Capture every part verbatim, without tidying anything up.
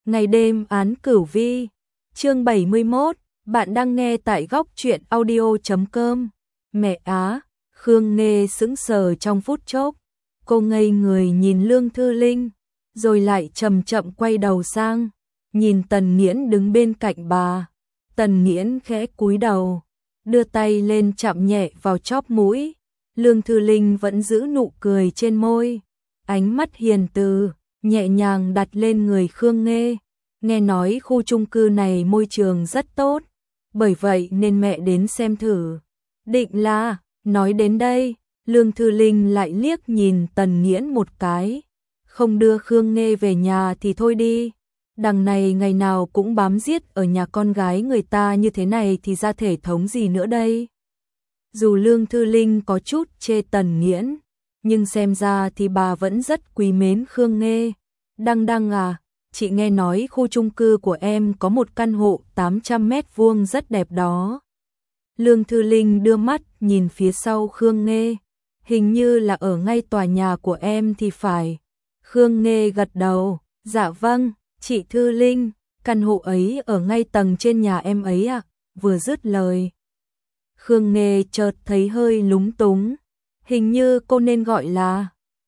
Ngày đêm án cửu vi, chương bảy mươi mốt, bạn đang nghe tại góc truyện audio chấm com. Mẹ á, Khương Nghê sững sờ trong phút chốc, cô ngây người nhìn Lương Thư Linh, rồi lại chậm chậm quay đầu sang, nhìn Tần Nghiễn đứng bên cạnh bà. Tần Nghiễn khẽ cúi đầu, đưa tay lên chạm nhẹ vào chóp mũi. Lương Thư Linh vẫn giữ nụ cười trên môi, ánh mắt hiền từ, nhẹ nhàng đặt lên người Khương Nghê. Nghe nói khu chung cư này môi trường rất tốt, bởi vậy nên mẹ đến xem thử. Định là, nói đến đây, Lương Thư Linh lại liếc nhìn Tần Nghiễn một cái. Không đưa Khương Nghê về nhà thì thôi đi. Đằng này ngày nào cũng bám giết ở nhà con gái người ta như thế này thì ra thể thống gì nữa đây. Dù Lương Thư Linh có chút chê Tần Nghiễn, nhưng xem ra thì bà vẫn rất quý mến Khương Nghê. Đăng Đăng à, chị nghe nói khu chung cư của em có một căn hộ tám trăm mét vuông rất đẹp đó. Lương Thư Linh đưa mắt nhìn phía sau Khương Nghê, hình như là ở ngay tòa nhà của em thì phải. Khương Nghê gật đầu, dạ vâng, chị Thư Linh, căn hộ ấy ở ngay tầng trên nhà em ấy ạ. Vừa dứt lời, Khương Nghê chợt thấy hơi lúng túng, hình như cô nên gọi là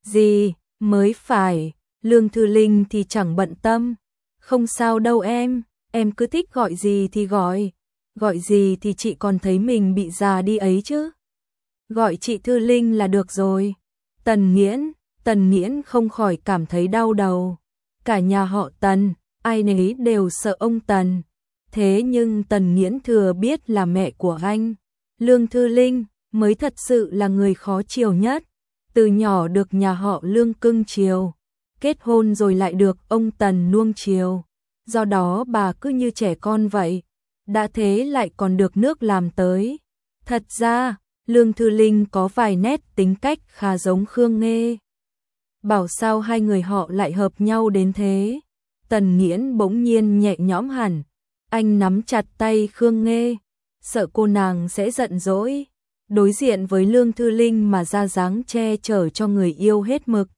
gì mới phải. Lương Thư Linh thì chẳng bận tâm, không sao đâu em, em cứ thích gọi gì thì gọi, gọi gì thì chị còn thấy mình bị già đi ấy chứ. Gọi chị Thư Linh là được rồi. Tần Nghiễn, Tần Nghiễn không khỏi cảm thấy đau đầu. Cả nhà họ Tần, ai nấy đều sợ ông Tần. Thế nhưng Tần Nghiễn thừa biết là mẹ của anh, Lương Thư Linh, mới thật sự là người khó chiều nhất. Từ nhỏ được nhà họ Lương cưng chiều, kết hôn rồi lại được ông Tần nuông chiều. Do đó bà cứ như trẻ con vậy, đã thế lại còn được nước làm tới. Thật ra, Lương Thư Linh có vài nét tính cách khá giống Khương Nghê. Bảo sao hai người họ lại hợp nhau đến thế. Tần Nghiễn bỗng nhiên nhẹ nhõm hẳn, anh nắm chặt tay Khương Nghê, sợ cô nàng sẽ giận dỗi, đối diện với Lương Thư Linh mà ra dáng che chở cho người yêu hết mực.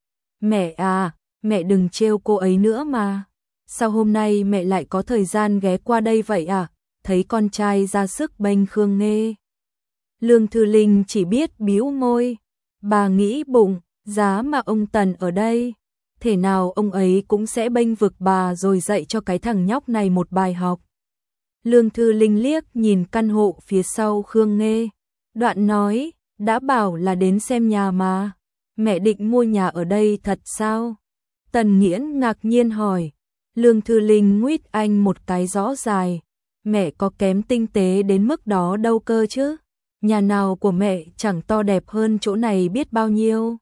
Mẹ à, mẹ đừng trêu cô ấy nữa mà. Sao hôm nay mẹ lại có thời gian ghé qua đây vậy à? Thấy con trai ra sức bênh Khương Nghê. Lương Thư Linh chỉ biết bĩu môi. Bà nghĩ bụng, giá mà ông Tần ở đây, thể nào ông ấy cũng sẽ bênh vực bà rồi dạy cho cái thằng nhóc này một bài học. Lương Thư Linh liếc nhìn căn hộ phía sau Khương Nghê, đoạn nói, đã bảo là đến xem nhà mà. Mẹ định mua nhà ở đây thật sao? Tần Nghiễn ngạc nhiên hỏi. Lương Thư Linh nguyết anh một cái rõ dài. Mẹ có kém tinh tế đến mức đó đâu cơ chứ? Nhà nào của mẹ chẳng to đẹp hơn chỗ này biết bao nhiêu.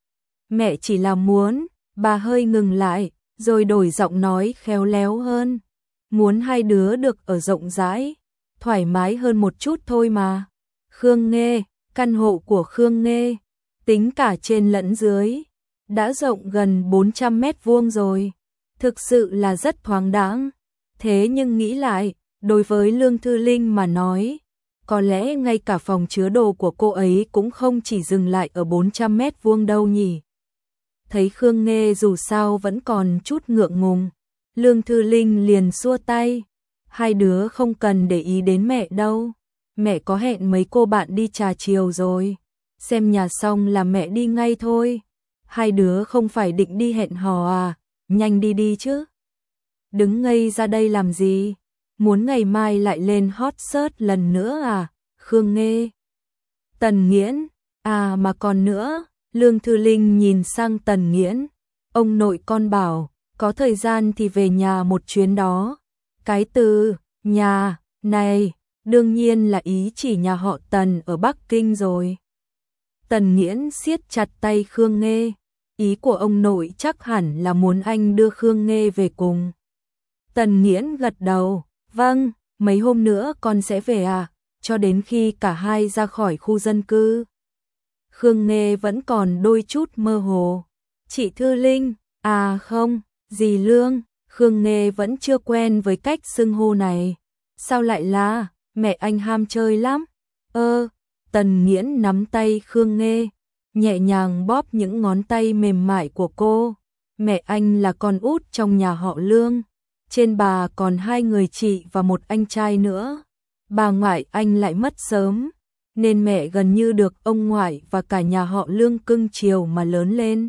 Mẹ chỉ là muốn, bà hơi ngừng lại, rồi đổi giọng nói khéo léo hơn. Muốn hai đứa được ở rộng rãi, thoải mái hơn một chút thôi mà. Khương Nghê, căn hộ của Khương Nghê, tính cả trên lẫn dưới, đã rộng gần bốn trăm mét vuông rồi. Thực sự là rất thoáng đãng. Thế nhưng nghĩ lại, đối với Lương Thư Linh mà nói, có lẽ ngay cả phòng chứa đồ của cô ấy cũng không chỉ dừng lại ở bốn trăm mét vuông đâu nhỉ. Thấy Khương Nghê dù sao vẫn còn chút ngượng ngùng, Lương Thư Linh liền xua tay. Hai đứa không cần để ý đến mẹ đâu. Mẹ có hẹn mấy cô bạn đi trà chiều rồi. Xem nhà xong là mẹ đi ngay thôi. Hai đứa không phải định đi hẹn hò à? Nhanh đi đi chứ. Đứng ngây ra đây làm gì? Muốn ngày mai lại lên hot search lần nữa à? Khương Nghê. Tần Nghiễn. À mà còn nữa. Lương Thư Linh nhìn sang Tần Nghiễn. Ông nội con bảo, có thời gian thì về nhà một chuyến đó. Cái từ nhà này đương nhiên là ý chỉ nhà họ Tần ở Bắc Kinh rồi. Tần Nghiễn siết chặt tay Khương Nghê. Ý của ông nội chắc hẳn là muốn anh đưa Khương Nghê về cùng. Tần Nghiễn gật đầu. Vâng, mấy hôm nữa con sẽ về à, cho đến khi cả hai ra khỏi khu dân cư. Khương Nghê vẫn còn đôi chút mơ hồ. Chị Thư Linh, à không, dì Lương. Khương Nghê vẫn chưa quen với cách xưng hô này. Sao lại là, mẹ anh ham chơi lắm. Ơ, Tần Nghiễn nắm tay Khương Nghê, nhẹ nhàng bóp những ngón tay mềm mại của cô. Mẹ anh là con út trong nhà họ Lương, Trên bà còn hai người chị và một anh trai nữa. Bà ngoại anh lại mất sớm, nên mẹ gần như được ông ngoại và cả nhà họ Lương cưng chiều mà lớn lên.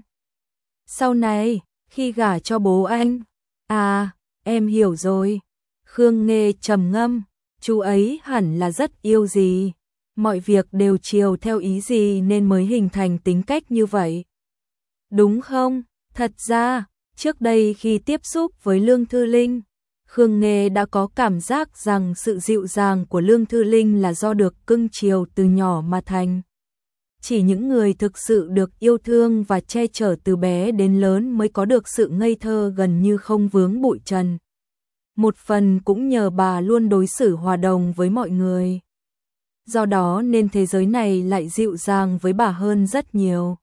Sau này, khi gả cho bố anh, à, em hiểu rồi. Khương Nghê trầm ngâm, chú ấy hẳn là rất yêu dì, mọi việc đều chiều theo ý dì nên mới hình thành tính cách như vậy. Đúng không? Thật ra, trước đây khi tiếp xúc với Lương Thư Linh, Khương Nghê đã có cảm giác rằng sự dịu dàng của Lương Thư Linh là do được cưng chiều từ nhỏ mà thành. Chỉ những người thực sự được yêu thương và che chở từ bé đến lớn mới có được sự ngây thơ gần như không vướng bụi trần. Một phần cũng nhờ bà luôn đối xử hòa đồng với mọi người. Do đó nên thế giới này lại dịu dàng với bà hơn rất nhiều.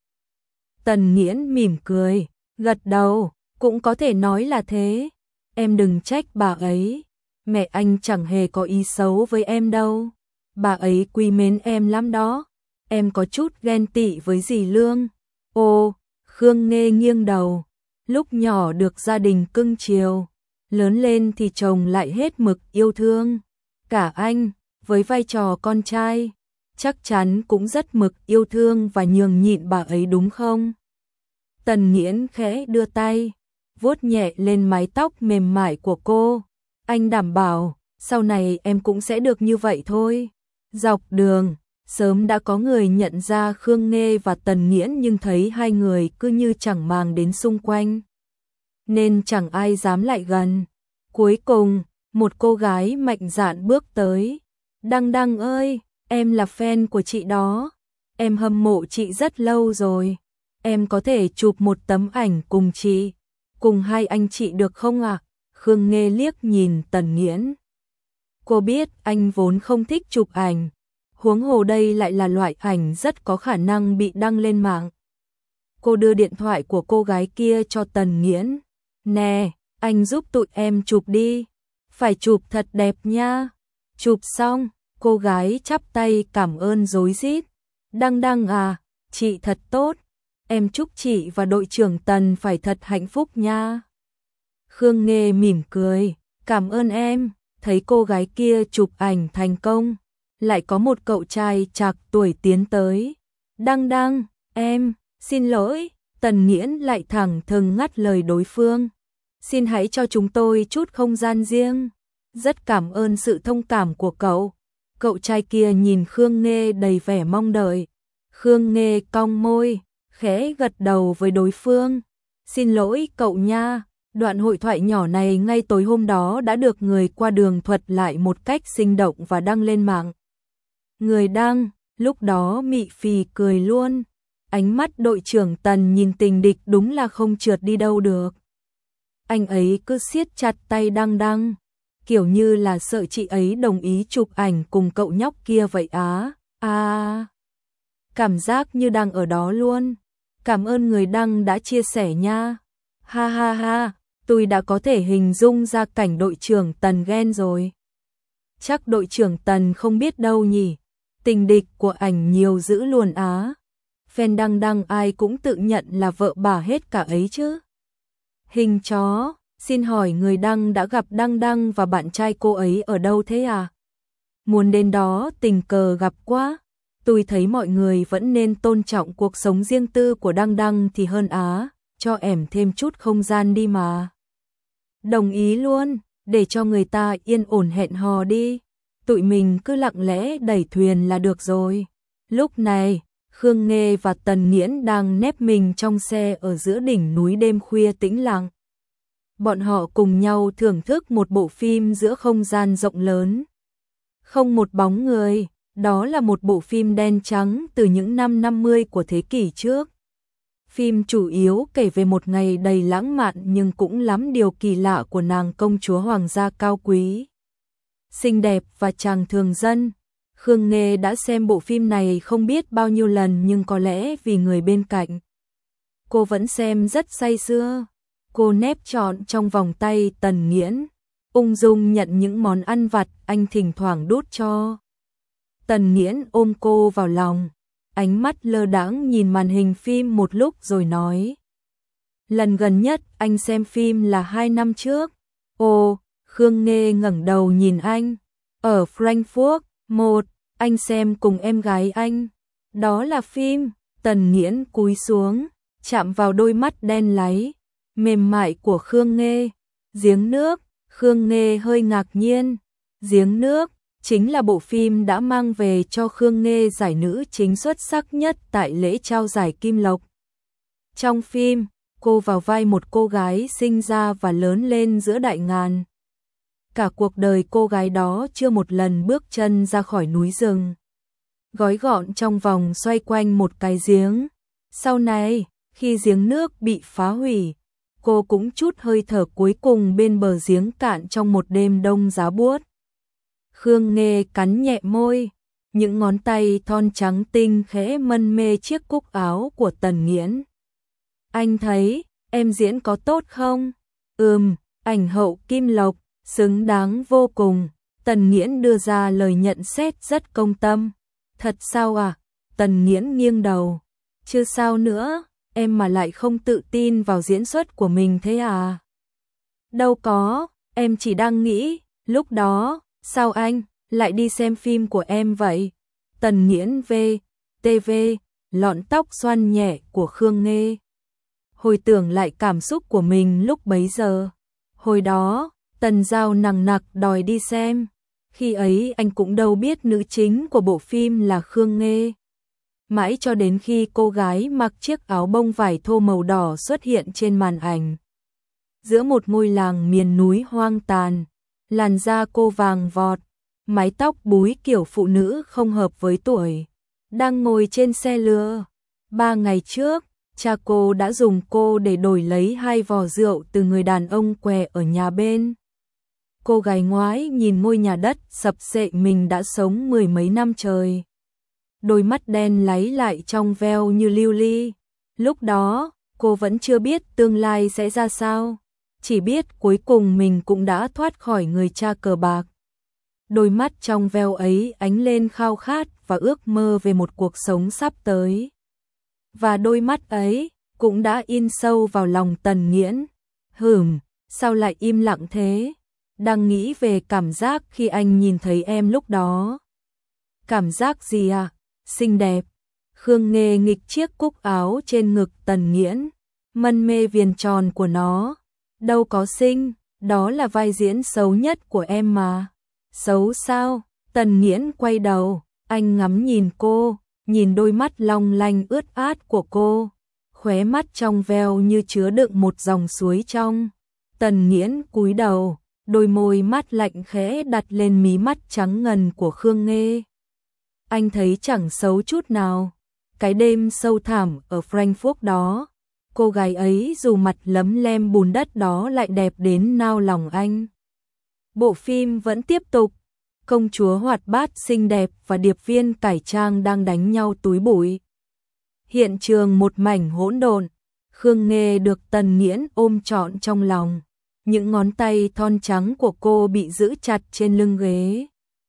Tần Nghiễn mỉm cười, gật đầu, cũng có thể nói là thế. Em đừng trách bà ấy, mẹ anh chẳng hề có ý xấu với em đâu. Bà ấy quý mến em lắm đó. Em có chút ghen tị với dì Lương. Ồ, Khương Nghê nghiêng đầu. Lúc nhỏ được gia đình cưng chiều, lớn lên thì chồng lại hết mực yêu thương. Cả anh, với vai trò con trai, chắc chắn cũng rất mực yêu thương và nhường nhịn bà ấy đúng không? Tần Nghiễn khẽ đưa tay, vuốt nhẹ lên mái tóc mềm mại của cô. Anh đảm bảo, sau này em cũng sẽ được như vậy thôi. Dọc đường, sớm đã có người nhận ra Khương Nghê và Tần Nghiễn nhưng thấy hai người cứ như chẳng màng đến xung quanh, nên chẳng ai dám lại gần. Cuối cùng, một cô gái mạnh dạn bước tới. Đăng Đăng ơi, em là fan của chị đó. Em hâm mộ chị rất lâu rồi. Em có thể chụp một tấm ảnh cùng chị, cùng hai anh chị được không ạ? À? Khương Nghê liếc nhìn Tần Nghiễn. Cô biết anh vốn không thích chụp ảnh, huống hồ đây lại là loại ảnh rất có khả năng bị đăng lên mạng. Cô đưa điện thoại của cô gái kia cho Tần Nghiễn. Nè, anh giúp tụi em chụp đi. Phải chụp thật đẹp nha. Chụp xong, cô gái chắp tay cảm ơn rối rít. Đăng Đăng à, chị thật tốt. Em chúc chị và đội trưởng Tần phải thật hạnh phúc nha. Khương Nghê mỉm cười, cảm ơn em. Thấy cô gái kia chụp ảnh thành công, lại có một cậu trai trạc tuổi tiến tới. Đăng Đăng, em, xin lỗi. Tần Nghiễn lại thẳng thừng ngắt lời đối phương. Xin hãy cho chúng tôi chút không gian riêng. Rất cảm ơn sự thông cảm của cậu. Cậu trai kia nhìn Khương Nghê đầy vẻ mong đợi. Khương Nghê cong môi, khẽ gật đầu với đối phương. Xin lỗi cậu nha. Đoạn hội thoại nhỏ này ngay tối hôm đó đã được người qua đường thuật lại một cách sinh động và đăng lên mạng. Người đăng, lúc đó mị phì cười luôn. Ánh mắt đội trưởng Tần nhìn tình địch đúng là không trượt đi đâu được. Anh ấy cứ siết chặt tay Đăng Đăng, kiểu như là sợ chị ấy đồng ý chụp ảnh cùng cậu nhóc kia vậy á. À, cảm giác như đang ở đó luôn. Cảm ơn người đăng đã chia sẻ nha. Ha ha ha, tôi đã có thể hình dung ra cảnh đội trưởng Tần ghen rồi. Chắc đội trưởng Tần không biết đâu nhỉ. Tình địch của ảnh nhiều dữ luôn á. Fan Đăng Đăng ai cũng tự nhận là vợ bà hết cả ấy chứ. Hình chó, xin hỏi người đăng đã gặp Đăng Đăng và bạn trai cô ấy ở đâu thế à? Muốn đến đó tình cờ gặp quá. Tôi thấy mọi người vẫn nên tôn trọng cuộc sống riêng tư của Đăng Đăng thì hơn á, cho ẻm thêm chút không gian đi mà. Đồng ý luôn, để cho người ta yên ổn hẹn hò đi. Tụi mình cứ lặng lẽ đẩy thuyền là được rồi. Lúc này, Khương Nghê và Tần Nghiễn đang nép mình trong xe ở giữa đỉnh núi đêm khuya tĩnh lặng. Bọn họ cùng nhau thưởng thức một bộ phim giữa không gian rộng lớn. Không một bóng người, đó là một bộ phim đen trắng từ những năm năm mươi của thế kỷ trước. Phim chủ yếu kể về một ngày đầy lãng mạn nhưng cũng lắm điều kỳ lạ của nàng công chúa hoàng gia cao quý, xinh đẹp và chàng thường dân. Khương Nghê đã xem bộ phim này không biết bao nhiêu lần nhưng có lẽ vì người bên cạnh, cô vẫn xem rất say sưa. Cô nép trọn trong vòng tay Tần Nghiễn, ung dung nhận những món ăn vặt anh thỉnh thoảng đút cho. Tần Nghiễn ôm cô vào lòng, ánh mắt lơ đãng nhìn màn hình phim một lúc rồi nói. Lần gần nhất anh xem phim là hai năm trước, Ồ, Khương Nghê ngẩng đầu nhìn anh. Ở Frankfurt, một, anh xem cùng em gái anh. Đó là phim. Tần Nghiễn cúi xuống, chạm vào đôi mắt đen láy, mềm mại của Khương Nghê. Giếng nước. Khương Nghê hơi ngạc nhiên. Giếng nước chính là bộ phim đã mang về cho Khương Nghê giải nữ chính xuất sắc nhất tại lễ trao giải Kim Lộc. Trong phim, cô vào vai một cô gái sinh ra và lớn lên giữa đại ngàn. Cả cuộc đời cô gái đó chưa một lần bước chân ra khỏi núi rừng, gói gọn trong vòng xoay quanh một cái giếng. Sau này, khi giếng nước bị phá hủy, cô cũng chút hơi thở cuối cùng bên bờ giếng cạn trong một đêm đông giá buốt. Khương Nghê cắn nhẹ môi, những ngón tay thon trắng tinh khẽ mân mê chiếc cúc áo của Tần Nghiễn. Anh thấy, em diễn có tốt không? Ừm, ảnh hậu Kim Lộc, xứng đáng vô cùng. Tần Nghiễn đưa ra lời nhận xét rất công tâm. Thật sao à? Tần Nghiễn nghiêng đầu. Chứ sao nữa, em mà lại không tự tin vào diễn xuất của mình thế à? Đâu có, em chỉ đang nghĩ, lúc đó, sao anh lại đi xem phim của em vậy? Tần Nghiễn về, tê vê, lọn tóc xoăn nhẹ của Khương Nghê. Hồi tưởng lại cảm xúc của mình lúc bấy giờ. Hồi đó, Tần Giao nằng nặc đòi đi xem. Khi ấy anh cũng đâu biết nữ chính của bộ phim là Khương Nghê. Mãi cho đến khi cô gái mặc chiếc áo bông vải thô màu đỏ xuất hiện trên màn ảnh. Giữa một ngôi làng miền núi hoang tàn, làn da cô vàng vọt, mái tóc búi kiểu phụ nữ không hợp với tuổi, đang ngồi trên xe lừa. Ba ngày trước, cha cô đã dùng cô để đổi lấy hai vò rượu từ người đàn ông què ở nhà bên. Cô gái ngoái nhìn ngôi nhà đất sập xệ mình đã sống mười mấy năm trời. Đôi mắt đen láy lại trong veo như lưu ly. Lúc đó, cô vẫn chưa biết tương lai sẽ ra sao. Chỉ biết cuối cùng mình cũng đã thoát khỏi người cha cờ bạc. Đôi mắt trong veo ấy ánh lên khao khát và ước mơ về một cuộc sống sắp tới. Và đôi mắt ấy cũng đã in sâu vào lòng Tần Nghiễn. Hửm, sao lại im lặng thế? Đang nghĩ về cảm giác khi anh nhìn thấy em lúc đó. Cảm giác gì à? Xinh đẹp. Khương Nghê nghịch chiếc cúc áo trên ngực Tần Nghiễn, mân mê viền tròn của nó. Đâu có xinh, đó là vai diễn xấu nhất của em mà. Xấu sao? Tần Nghiễn quay đầu, anh ngắm nhìn cô, nhìn đôi mắt long lanh ướt át của cô, khóe mắt trong veo như chứa đựng một dòng suối trong. Tần Nghiễn cúi đầu, đôi môi mát lạnh khẽ đặt lên mí mắt trắng ngần của Khương Nghê. Anh thấy chẳng xấu chút nào. Cái đêm sâu thẳm ở Frankfurt đó, cô gái ấy dù mặt lấm lem bùn đất đó lại đẹp đến nao lòng anh. Bộ phim vẫn tiếp tục. Công chúa hoạt bát xinh đẹp và điệp viên cải trang đang đánh nhau túi bụi. Hiện trường một mảnh hỗn độn. Khương Nghê được Tần Nghiễn ôm trọn trong lòng. Những ngón tay thon trắng của cô bị giữ chặt trên lưng ghế,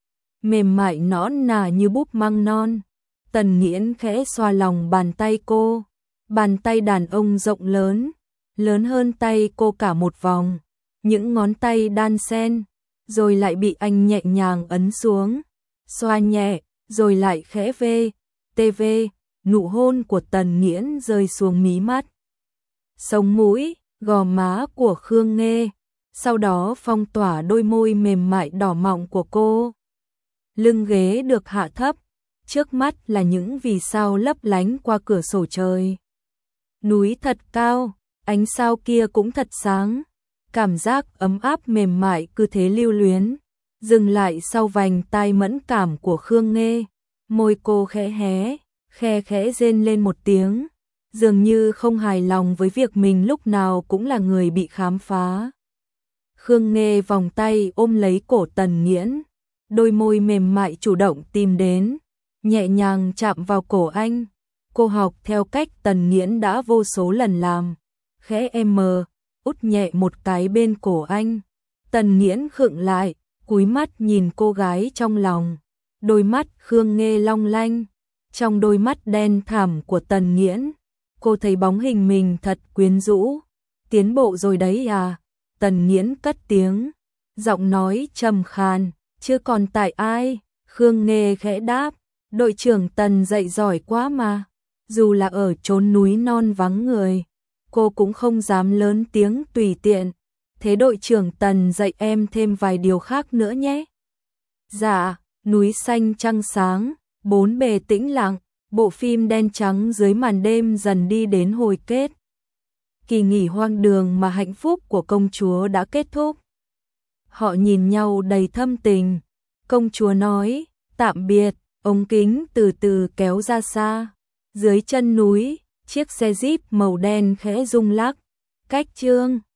mềm mại nõn nà như búp măng non. Tần Nghiễn khẽ xoa lòng bàn tay cô. Bàn tay đàn ông rộng lớn, lớn hơn tay cô cả một vòng. Những ngón tay đan xen, rồi lại bị anh nhẹ nhàng ấn xuống. Xoa nhẹ, rồi lại khẽ vê, tê vê, nụ hôn của Tần Nghiễn rơi xuống mí mắt, sống mũi, gò má của Khương Nghê. Sau đó phong tỏa đôi môi mềm mại đỏ mọng của cô. Lưng ghế được hạ thấp, trước mắt là những vì sao lấp lánh qua cửa sổ trời. Núi thật cao, ánh sao kia cũng thật sáng. Cảm giác ấm áp mềm mại cứ thế lưu luyến, dừng lại sau vành tai mẫn cảm của Khương Nghê. Môi cô khẽ hé, khe khẽ rên lên một tiếng, dường như không hài lòng với việc mình lúc nào cũng là người bị khám phá. Khương Nghê vòng tay ôm lấy cổ Tần Nghiễn, đôi môi mềm mại chủ động tìm đến, nhẹ nhàng chạm vào cổ anh. Cô học theo cách Tần Nghiễn đã vô số lần làm, khẽ em mờ, út nhẹ một cái bên cổ anh. Tần Nghiễn khựng lại, cúi mắt nhìn cô gái trong lòng. Đôi mắt Khương Nghê long lanh, trong đôi mắt đen thẳm của Tần Nghiễn, cô thấy bóng hình mình thật quyến rũ. Tiến bộ rồi đấy à? Tần Nghiễn cất tiếng, giọng nói trầm khàn, chưa còn tại ai? Khương Nghê khẽ đáp, đội trưởng Tần dạy giỏi quá mà, dù là ở chốn núi non vắng người, cô cũng không dám lớn tiếng tùy tiện. Thế đội trưởng Tần dạy em thêm vài điều khác nữa nhé. Dạ. Núi xanh trăng sáng, bốn bề tĩnh lặng, bộ phim đen trắng dưới màn đêm dần đi đến hồi kết. Kỳ nghỉ hoang đường mà hạnh phúc của công chúa đã kết thúc. Họ nhìn nhau đầy thâm tình. Công chúa nói, tạm biệt, ống kính từ từ kéo ra xa. Dưới chân núi, chiếc xe Jeep màu đen khẽ rung lắc. Cách chương